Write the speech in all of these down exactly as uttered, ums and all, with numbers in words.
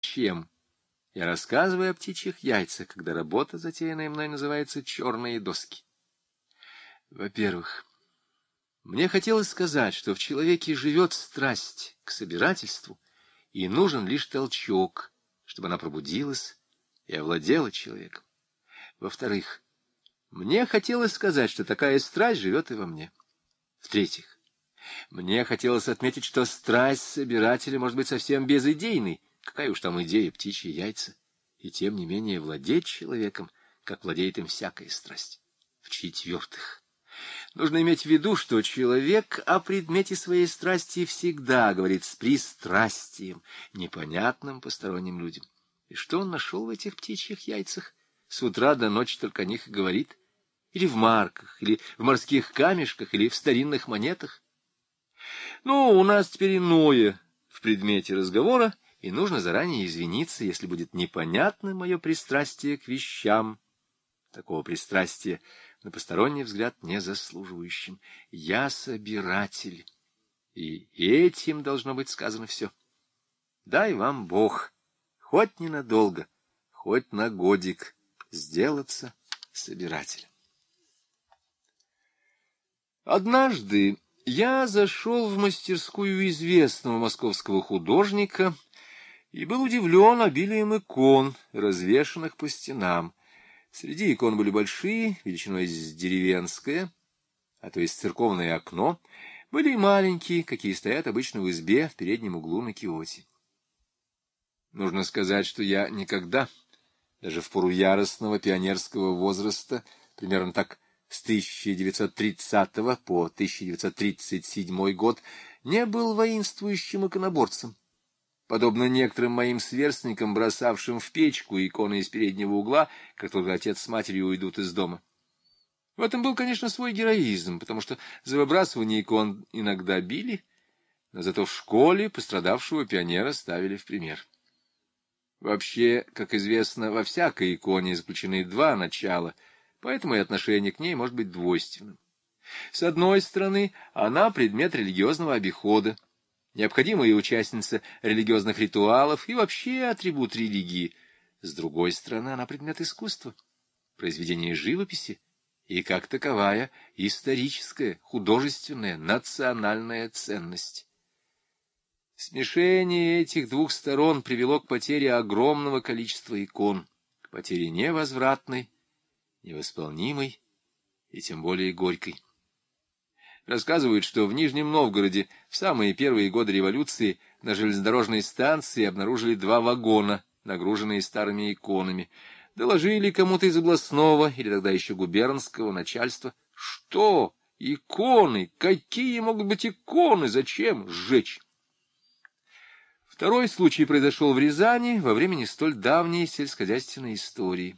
Чем? Я рассказываю о птичьих яйцах, когда работа, затеянная мной, называется «Черные доски». Во-первых, мне хотелось сказать, что в человеке живет страсть к собирательству, и нужен лишь толчок, чтобы она пробудилась и овладела человеком. Во-вторых, мне хотелось сказать, что такая страсть живет и во мне. В-третьих, мне хотелось отметить, что страсть собирателя может быть совсем безидейной. Какая уж там идея, птичьи яйца. И тем не менее владеть человеком, как владеет им всякая страсть. В-четвертых, нужно иметь в виду, что человек о предмете своей страсти всегда говорит с пристрастием, непонятным посторонним людям. И что он нашел в этих птичьих яйцах? С утра до ночи только о них и говорит. Или в марках, или в морских камешках, или в старинных монетах. Ну, у нас теперь иное в предмете разговора, и нужно заранее извиниться, если будет непонятно мое пристрастие к вещам. Такого пристрастия, на посторонний взгляд, не заслуживающим. Я собиратель, и этим должно быть сказано все. Дай вам Бог, хоть ненадолго, хоть на годик, сделаться собирателем. Однажды я зашел в мастерскую известного московского художника и был удивлен обилием икон, развешанных по стенам. Среди икон были большие, величиной с деревенское, а то есть церковное окно, были и маленькие, какие стоят обычно в избе в переднем углу на киоте. Нужно сказать, что я никогда, даже в пору яростного пионерского возраста, примерно так с тысяча девятьсот тридцатого по тысяча девятьсот тридцать седьмой год, не был воинствующим иконоборцем. Подобно некоторым моим сверстникам, бросавшим в печку иконы из переднего угла, как только отец с матерью уйдут из дома. В этом был, конечно, свой героизм, потому что за выбрасывание икон иногда били, но зато в школе пострадавшего пионера ставили в пример. Вообще, как известно, во всякой иконе заключены два начала, поэтому и отношение к ней может быть двойственным. С одной стороны, она предмет религиозного обихода, необходимая участница религиозных ритуалов и вообще атрибут религии. С другой стороны, она предмет искусства, произведение живописи и, как таковая, историческая, художественная, национальная ценность. Смешение этих двух сторон привело к потере огромного количества икон, к потере невозвратной, невосполнимой и тем более горькой. Рассказывают, что в Нижнем Новгороде в самые первые годы революции на железнодорожной станции обнаружили два вагона, нагруженные старыми иконами. Доложили кому-то из областного или тогда еще губернского начальства. Что? Иконы? Какие могут быть иконы? Зачем сжечь? Второй случай произошел в Рязани во время не столь давней сельскохозяйственной истории.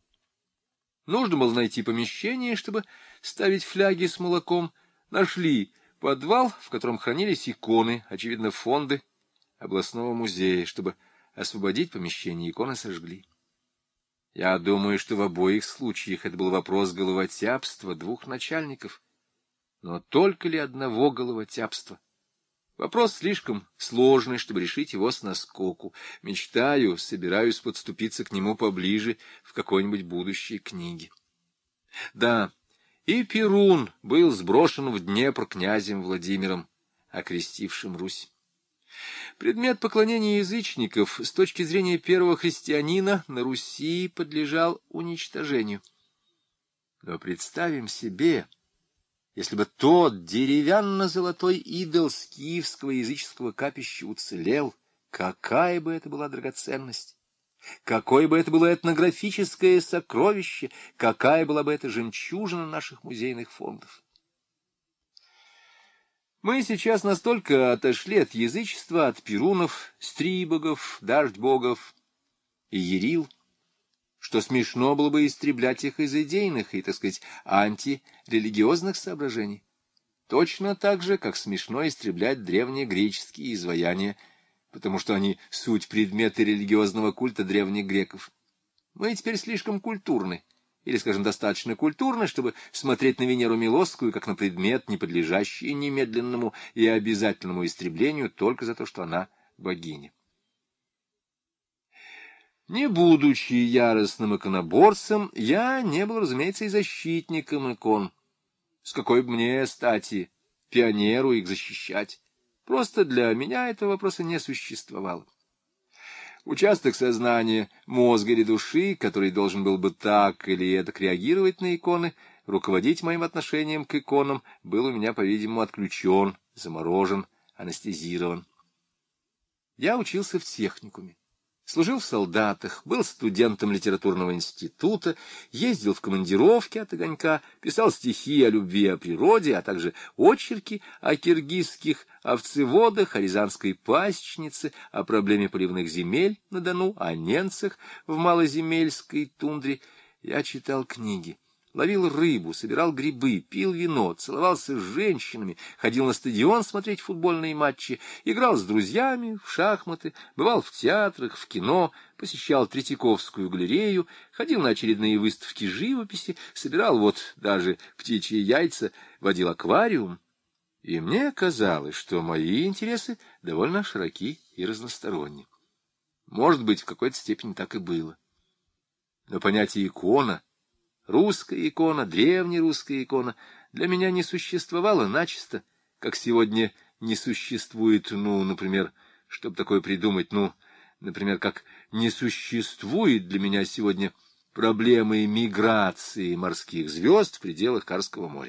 Нужно было найти помещение, чтобы ставить фляги с молоком. Нашли подвал, в котором хранились иконы, очевидно, фонды областного музея. Чтобы освободить помещение, иконы сожгли. Я думаю, что в обоих случаях это был вопрос головотяпства двух начальников. Но только ли одного головотяпства? Вопрос слишком сложный, чтобы решить его с наскоку. Мечтаю, собираюсь подступиться к нему поближе в какой-нибудь будущей книге. Да, и Перун был сброшен в Днепр князем Владимиром, окрестившим Русь. Предмет поклонения язычников с точки зрения первого христианина на Руси подлежал уничтожению. Но представим себе, если бы тот деревянно-золотой идол скифского языческого капища уцелел, какая бы это была драгоценность, какое бы это было этнографическое сокровище, какая была бы это жемчужина наших музейных фондов. Мы сейчас настолько отошли от язычества, от перунов, стрибогов, дождь-богов и ерил, что смешно было бы истреблять их из идейных и, так сказать, антирелигиозных соображений. Точно так же, как смешно истреблять древнегреческие изваяния, потому что они суть предметы религиозного культа древних греков. Мы теперь слишком культурны, или, скажем, достаточно культурны, чтобы смотреть на Венеру Милосскую как на предмет, не подлежащий немедленному и обязательному истреблению только за то, что она богиня. Не будучи яростным иконоборцем, я не был, разумеется, и защитником икон. С какой бы мне стати пионеру их защищать? Просто для меня этого вопроса не существовало. Участок сознания, мозга или души, который должен был бы так или эдак реагировать на иконы, руководить моим отношением к иконам, был у меня, по-видимому, отключен, заморожен, анестезирован. Я учился в техникуме, служил в солдатах, был студентом литературного института, ездил в командировки от огонька, писал стихи о любви, о природе, а также очерки о киргизских овцеводах, о рязанской пасечнице, о проблеме поливных земель на Дону, о ненцах в малоземельской тундре. Я читал книги, ловил рыбу, собирал грибы, пил вино, целовался с женщинами, ходил на стадион смотреть футбольные матчи, играл с друзьями в шахматы, бывал в театрах, в кино, посещал Третьяковскую галерею, ходил на очередные выставки живописи, собирал вот даже птичьи яйца, водил аквариум. И мне казалось, что мои интересы довольно широки и разносторонни. Может быть, в какой-то степени так и было. Но понятие «икона», русская икона, древнерусская икона, для меня не существовала начисто, как сегодня не существует, ну, например, чтобы такое придумать, ну, например, как не существует для меня сегодня проблемы миграции морских звезд в пределах Карского моря.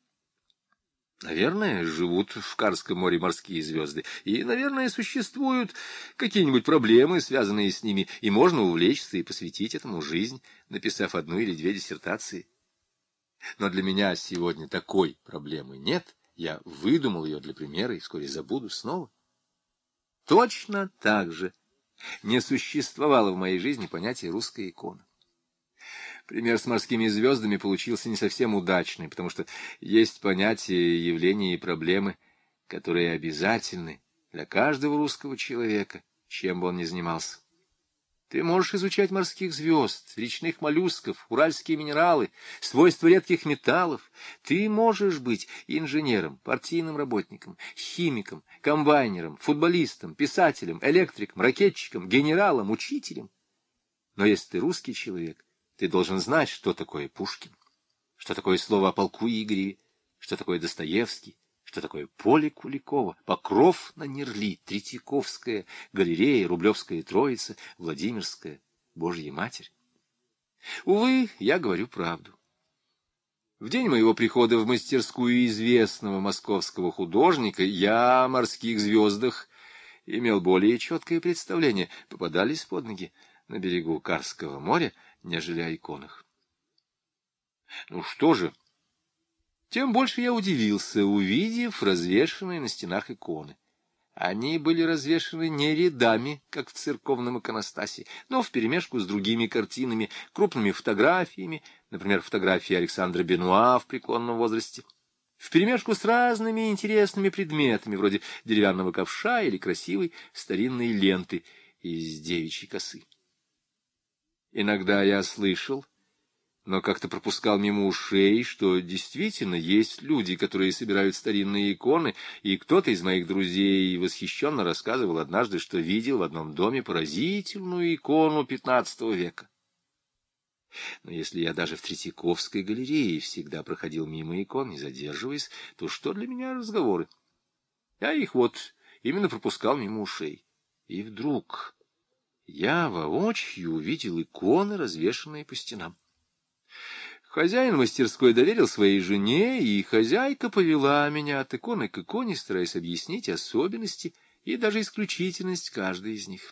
Наверное, живут в Карском море морские звезды, и, наверное, существуют какие-нибудь проблемы, связанные с ними, и можно увлечься и посвятить этому жизнь, написав одну или две диссертации. Но для меня сегодня такой проблемы нет, я выдумал ее для примера и вскоре забуду снова. Точно так же не существовало в моей жизни понятия «русская икона». Пример с морскими звездами получился не совсем удачный, потому что есть понятия, явления и проблемы, которые обязательны для каждого русского человека, чем бы он ни занимался. Ты можешь изучать морских звезд, речных моллюсков, уральские минералы, свойства редких металлов. Ты можешь быть инженером, партийным работником, химиком, комбайнером, футболистом, писателем, электриком, ракетчиком, генералом, учителем. Но если ты русский человек, ты должен знать, что такое Пушкин, что такое слово о полку Игореве, что такое Достоевский, что такое поле Куликова, Покров на Нерли, Третьяковская галерея, Рублевская Троица, Владимирская Божья Матерь. Увы, я говорю правду. В день моего прихода в мастерскую известного московского художника я о морских звездах имел более четкое представление, попадались под ноги на берегу Карского моря, нежели о иконах. Ну что же, тем больше я удивился, увидев развешанные на стенах иконы. Они были развешаны не рядами, как в церковном иконостасе, но вперемешку с другими картинами, крупными фотографиями, например, фотографии Александра Бенуа в преклонном возрасте, вперемешку с разными интересными предметами, вроде деревянного ковша или красивой старинной ленты из девичьей косы. Иногда я слышал, но как-то пропускал мимо ушей, что действительно есть люди, которые собирают старинные иконы, и кто-то из моих друзей восхищенно рассказывал однажды, что видел в одном доме поразительную икону пятнадцатого века. Но если я даже в Третьяковской галерее всегда проходил мимо икон, не задерживаясь, то что для меня разговоры? Я их вот именно пропускал мимо ушей. И вдруг я воочию увидел иконы, развешанные по стенам. Хозяин мастерской доверил своей жене, и хозяйка повела меня от иконы к иконе, стараясь объяснить особенности и даже исключительность каждой из них.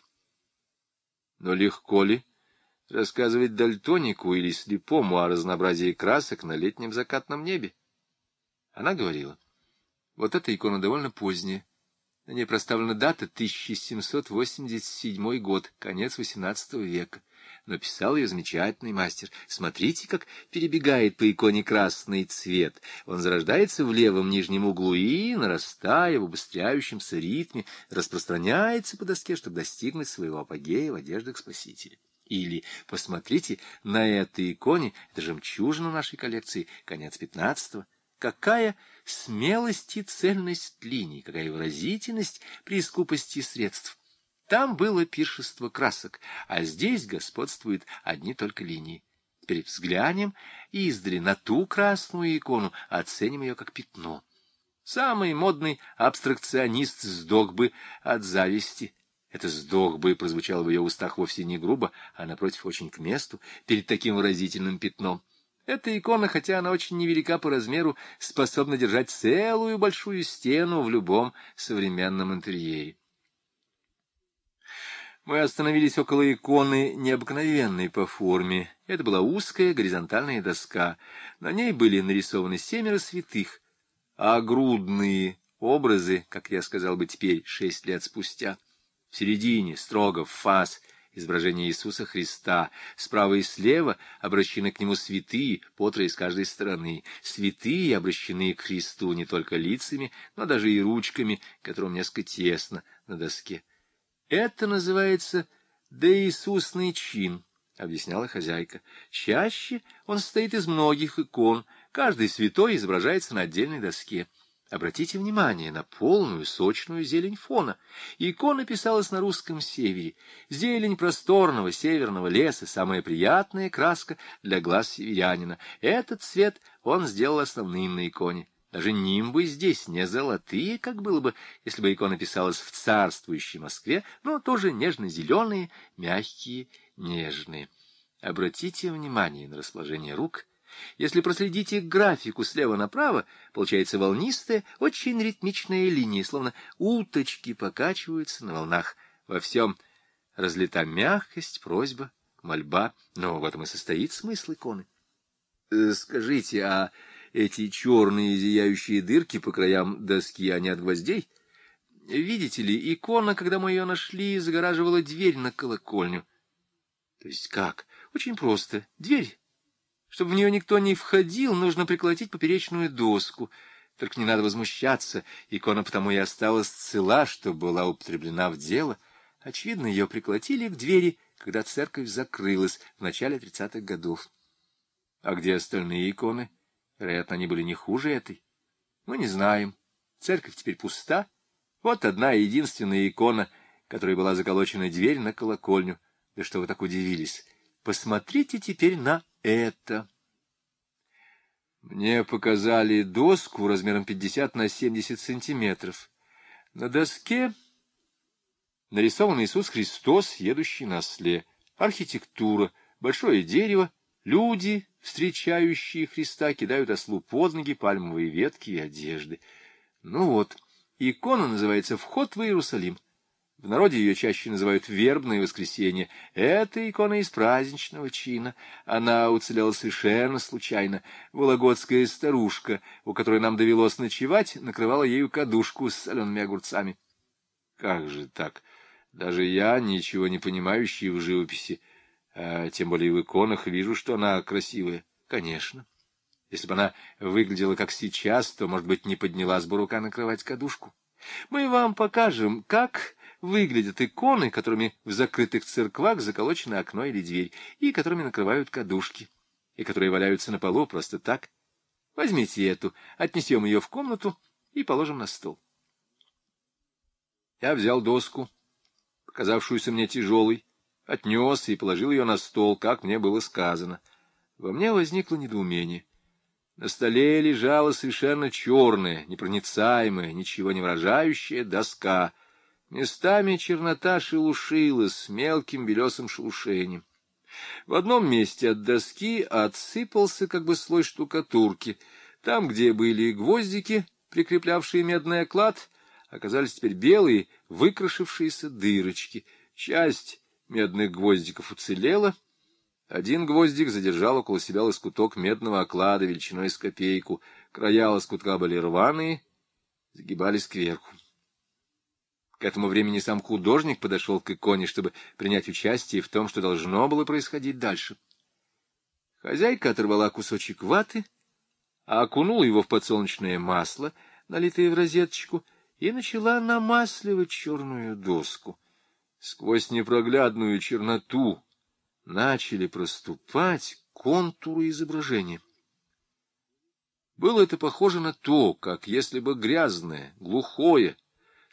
Но легко ли рассказывать дальтонику или слепому о разнообразии красок на летнем закатном небе? Она говорила: вот эта икона довольно поздняя. На ней проставлена дата тысяча семьсот восемьдесят седьмой год, конец восемнадцатого века. Но писал ее замечательный мастер. Смотрите, как перебегает по иконе красный цвет. Он зарождается в левом нижнем углу и, нарастая в убыстряющемся ритме, распространяется по доске, чтобы достигнуть своего апогея в одеждах Спасителя. Или посмотрите на этой иконе, это жемчужина нашей коллекции, конец пятнадцатого. Какая смелость и цельность линий, какая выразительность при скупости средств. Там было пиршество красок, а здесь господствуют одни только линии. Теперь взглянем издали на ту красную икону, оценим ее как пятно. Самый модный абстракционист сдох бы от зависти. Это «сдох бы» прозвучало в ее устах вовсе не грубо, а, напротив, очень к месту, перед таким выразительным пятном. Эта икона, хотя она очень невелика по размеру, способна держать целую большую стену в любом современном интерьере. Мы остановились около иконы, необыкновенной по форме. Это была узкая горизонтальная доска. На ней были нарисованы семеро святых, а грудные образы, как я сказал бы теперь, шесть лет спустя. В середине, строго в фас, изображение Иисуса Христа. Справа и слева обращены к нему святые, по трое с каждой стороны. Святые обращены к Христу не только лицами, но даже и ручками, которым несколько тесно на доске. Это называется доиисусный чин, — объясняла хозяйка. Чаще он состоит из многих икон, каждый святой изображается на отдельной доске. Обратите внимание на полную, сочную зелень фона. Икона писалась на русском севере. Зелень просторного северного леса — самая приятная краска для глаз северянина. Этот цвет он сделал основным на иконе. Даже нимбы здесь не золотые, как было бы, если бы икона писалась в царствующей Москве, но тоже нежно-зеленые, мягкие, нежные. Обратите внимание на расположение рук. Если проследите графику слева направо, получается волнистая, очень ритмичная линия, словно уточки покачиваются на волнах. Во всем разлита мягкость, просьба, мольба, но в этом и состоит смысл иконы. Э, скажите, а эти черные зияющие дырки по краям доски, они от гвоздей? Видите ли, икона, когда мы ее нашли, загораживала дверь на колокольню. То есть как? Очень просто. Дверь. Чтобы в нее никто не входил, нужно приколотить поперечную доску. Только не надо возмущаться. Икона потому и осталась цела, что была употреблена в дело. Очевидно, ее приколотили к двери, когда церковь закрылась в начале тридцатых годов. А где остальные иконы? Вероятно, они были не хуже этой. Мы не знаем. Церковь теперь пуста. Вот одна единственная икона, которой была заколочена дверь на колокольню. Да что вы так удивились? Посмотрите теперь на это. Мне показали доску размером пятьдесят на семьдесят сантиметров. На доске нарисован Иисус Христос, едущий на осле. Архитектура, большое дерево, люди, встречающие Христа, кидают ослу под ноги пальмовые ветки и одежды. Ну вот, икона называется «Вход в Иерусалим». В народе ее чаще называют «Вербное воскресенье». Это икона из праздничного чина. Она уцелела совершенно случайно. Вологодская старушка, у которой нам довелось ночевать, накрывала ею кадушку с солеными огурцами. Как же так? Даже я, ничего не понимающий в живописи, а тем более в иконах, вижу, что она красивая. Конечно. Если бы она выглядела как сейчас, то, может быть, не поднялась бы рука накрывать кадушку. Мы вам покажем, как выглядят иконы, которыми в закрытых церквах заколочено окно или дверь, и которыми накрывают кадушки, и которые валяются на полу просто так. Возьмите эту, отнесем ее в комнату и положим на стол. Я взял доску, показавшуюся мне тяжелой, отнес и положил ее на стол, как мне было сказано. Во мне возникло недоумение. На столе лежала совершенно черная, непроницаемая, ничего не выражающая доска. Местами чернота шелушилась с мелким белесым шелушением. В одном месте от доски отсыпался как бы слой штукатурки. Там, где были гвоздики, прикреплявшие медный оклад, оказались теперь белые, выкрашившиеся дырочки. Часть медных гвоздиков уцелела. Один гвоздик задержал около себя лоскуток медного оклада величиной с копейку. Края лоскутка были рваные, загибались кверху. К этому времени сам художник подошел к иконе, чтобы принять участие в том, что должно было происходить дальше. Хозяйка оторвала кусочек ваты, а окунула его в подсолнечное масло, налитое в розеточку, и начала намасливать черную доску. Сквозь непроглядную черноту начали проступать контуры изображения. Было это похоже на то, как если бы грязное, глухое,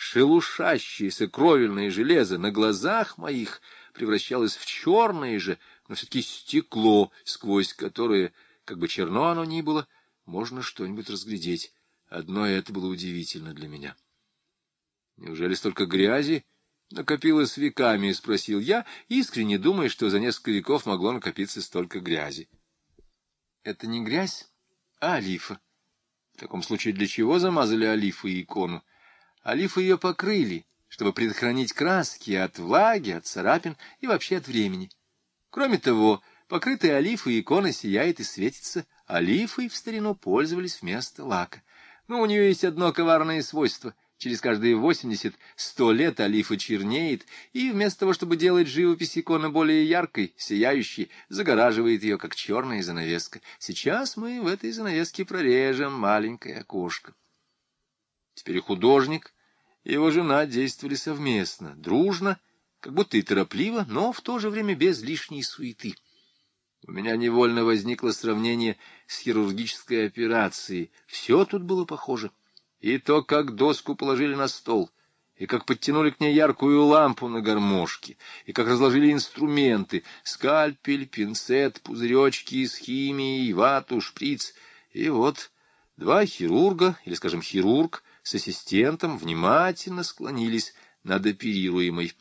шелушащееся кровельное железо на глазах моих превращалось в черное же, но все-таки стекло, сквозь которое, как бы черно оно ни было, можно что-нибудь разглядеть. Одно это было удивительно для меня. Неужели столько грязи накопилось веками, — спросил я, искренне думая, что за несколько веков могло накопиться столько грязи. — Это не грязь, а олифа. В таком случае для чего замазали олифу и икону? Олифы ее покрыли, чтобы предохранить краски от влаги, от царапин и вообще от времени. Кроме того, покрытая олифой икона сияет и светится. Олифой в старину пользовались вместо лака. Но у нее есть одно коварное свойство. Через каждые восемьдесят-сто лет олифа чернеет, и вместо того, чтобы делать живопись иконы более яркой, сияющей, загораживает ее, как черная занавеска. Сейчас мы в этой занавеске прорежем маленькое окошко. Теперь и художник, и его жена действовали совместно, дружно, как будто и торопливо, но в то же время без лишней суеты. У меня невольно возникло сравнение с хирургической операцией. Все тут было похоже. И то, как доску положили на стол, и как подтянули к ней яркую лампу на гармошке, и как разложили инструменты — скальпель, пинцет, пузыречки из химии, вату, шприц. И вот два хирурга, или, скажем, хирург с ассистентом, внимательно склонились над оперируемой.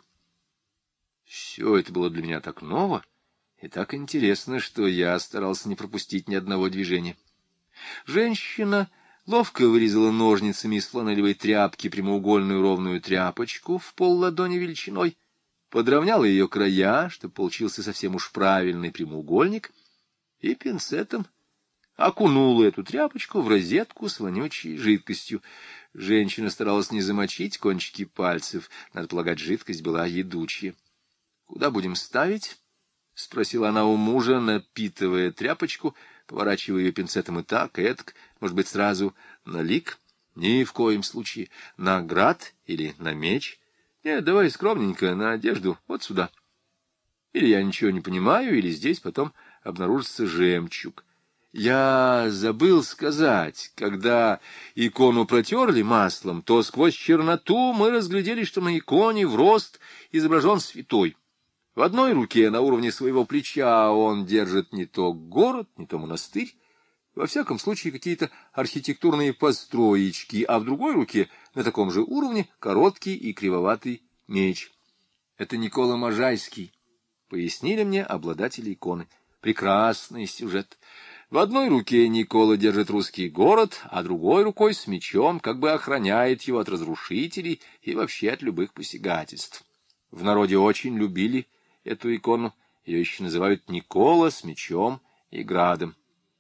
Все это было для меня так ново и так интересно, что я старался не пропустить ни одного движения. Женщина ловко вырезала ножницами из фланелевой тряпки прямоугольную ровную тряпочку в полладони величиной, подровняла ее края, чтобы получился совсем уж правильный прямоугольник, и пинцетом окунула эту тряпочку в розетку с вонючей жидкостью. Женщина старалась не замочить кончики пальцев, надо полагать, жидкость была едучая. — Куда будем ставить? — спросила она у мужа, напитывая тряпочку, поворачивая ее пинцетом и так, и этак, может быть, сразу на лик? Ни в коем случае. На град или на меч? Нет, давай скромненько, на одежду, вот сюда. Или я ничего не понимаю, или здесь потом обнаружится жемчуг. Я забыл сказать, когда икону протерли маслом, то сквозь черноту мы разглядели, что на иконе в рост изображен святой. В одной руке, на уровне своего плеча, он держит не то город, не то монастырь, во всяком случае какие-то архитектурные построечки, а в другой руке, на таком же уровне, короткий и кривоватый меч. Это Никола Можайский, пояснили мне обладатели иконы. Прекрасный сюжет. В одной руке Никола держит русский город, а другой рукой с мечом как бы охраняет его от разрушителей и вообще от любых посягательств. В народе очень любили эту икону, ее еще называют Никола с мечом и градом.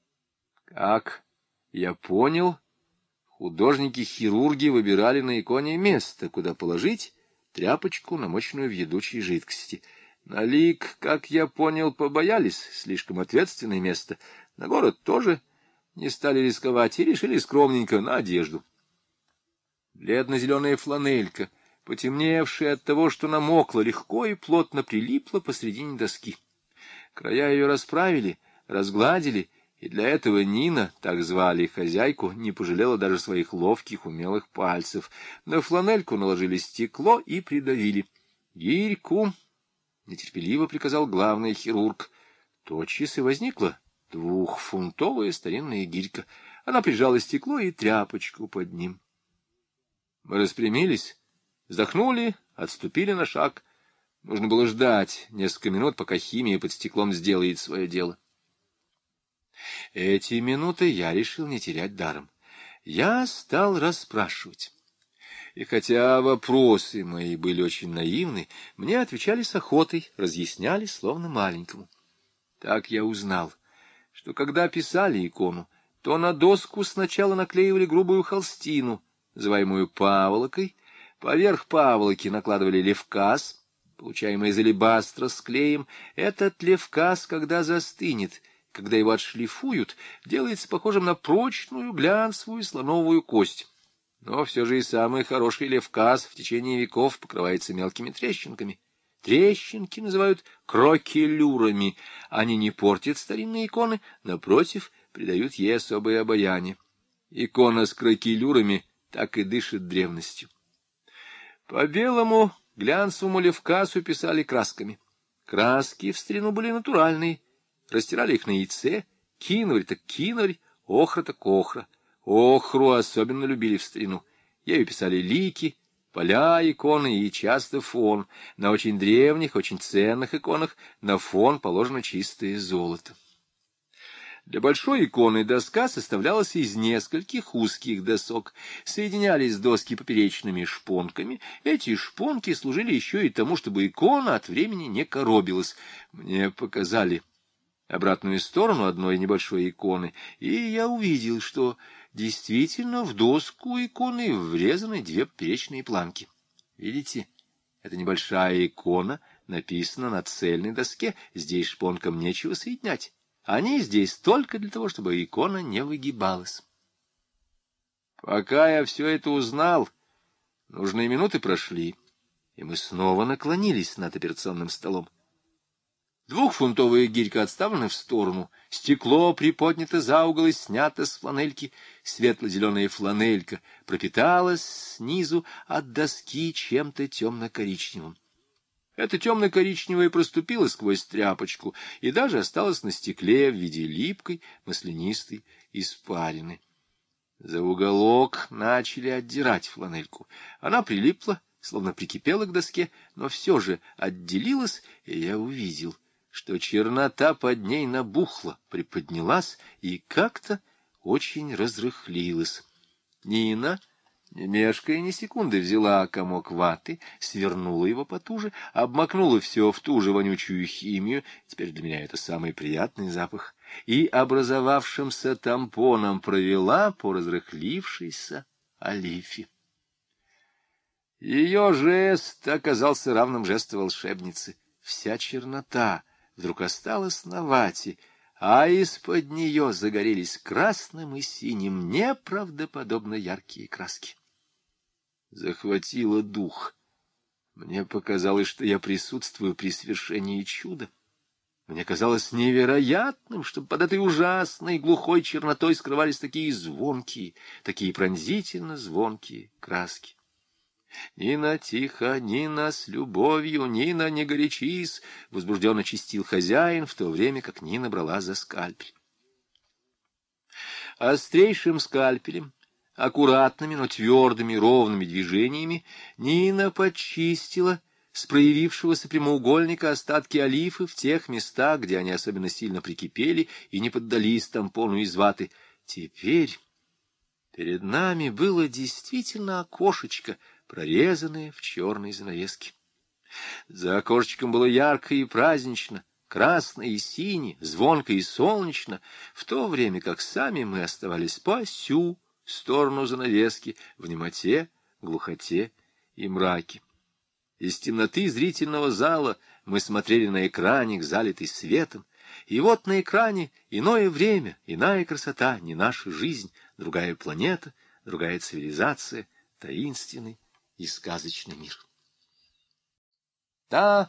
Как я понял, художники-хирурги выбирали на иконе место, куда положить тряпочку, намоченную в едучей жидкости. На лик, как я понял, побоялись, слишком ответственное место. На город тоже не стали рисковать и решили скромненько на одежду. Бледно-зеленая фланелька, потемневшая от того, что намокла, легко и плотно прилипла посредине доски. Края ее расправили, разгладили, и для этого Нина, так звали хозяйку, не пожалела даже своих ловких, умелых пальцев. На фланельку наложили стекло и придавили. «Гирьку!» — нетерпеливо приказал главный хирург. Тотчас и возникла двухфунтовая старинная гирька. Она прижала стекло и тряпочку под ним. Мы распрямились, вздохнули, отступили на шаг. Нужно было ждать несколько минут, пока химия под стеклом сделает свое дело. Эти минуты я решил не терять даром. Я стал расспрашивать. И хотя вопросы мои были очень наивны, мне отвечали с охотой, разъясняли словно маленькому. Так я узнал, что когда писали икону, то на доску сначала наклеивали грубую холстину, называемую паволокой, поверх паволоки накладывали левказ, получаемый из алебастра с клеем. Этот левказ, когда застынет, когда его отшлифуют, делается похожим на прочную глянцевую слоновую кость. Но все же и самый хороший левказ в течение веков покрывается мелкими трещинками. Трещинки называют крокелюрами. Они не портят старинные иконы, напротив, придают ей особое обаяние. Икона с крокелюрами так и дышит древностью. По белому глянцевому левкасу писали красками. Краски в старину были натуральные, растирали их на яйце, киноварь так киноварь, охра так охра. Охру особенно любили в старину. Ею писали лики, поля, иконы и часто фон. На очень древних, очень ценных иконах на фон положено чистое золото. Для большой иконы доска составлялась из нескольких узких досок. Соединялись доски поперечными шпонками. Эти шпонки служили еще и тому, чтобы икона от времени не коробилась. Мне показали обратную сторону одной небольшой иконы, и я увидел, что действительно в доску иконы врезаны две поперечные планки. Видите, эта небольшая икона написана на цельной доске, здесь шпонкам нечего соединять. Они здесь только для того, чтобы икона не выгибалась. Пока я все это узнал, нужные минуты прошли, и мы снова наклонились над операционным столом. Двухфунтовая гирька отставлена в сторону, стекло приподнято за угол и снято с фланельки, светло-зеленая фланелька пропиталась снизу от доски чем-то темно-коричневым. Это темно-коричневое проступило сквозь тряпочку и даже осталось на стекле в виде липкой, маслянистой испарины. За уголок начали отдирать фланельку. Она прилипла, словно прикипела к доске, но все же отделилась, и я увидел, что чернота под ней набухла, приподнялась и как-то очень разрыхлилась. Нина, не мешкая ни секунды, взяла комок ваты, свернула его потуже, обмакнула все в ту же вонючую химию, теперь для меня это самый приятный запах, и образовавшимся тампоном провела по разрыхлившейся олифе. Ее жест оказался равным жесту волшебницы. Вся чернота вдруг осталась на вате, а из-под нее загорелись красным и синим неправдоподобно яркие краски. Захватило дух. Мне показалось, что я присутствую при свершении чуда. Мне казалось невероятным, чтобы под этой ужасной глухой чернотой скрывались такие звонкие, такие пронзительно звонкие краски. «Нина, тихо, Нина, с любовью, Нина, не горячись!» — возбужденно чистил хозяин, в то время как Нина брала за скальпель. Острейшим скальпелем, аккуратными, но твердыми, ровными движениями Нина почистила с проявившегося прямоугольника остатки олифы в тех местах, где они особенно сильно прикипели и не поддались тампону из ваты. Теперь перед нами было действительно окошечко, прорезанное в черной занавеске. За окошечком было ярко и празднично, красно и сине, звонко и солнечно, в то время как сами мы оставались по сю сторону занавески, в немоте, глухоте и мраке. Из темноты зрительного зала мы смотрели на экраник, залитый светом, и вот на экране иное время, иная красота, не наша жизнь, другая планета, другая цивилизация, таинственный и сказочный мир. Да,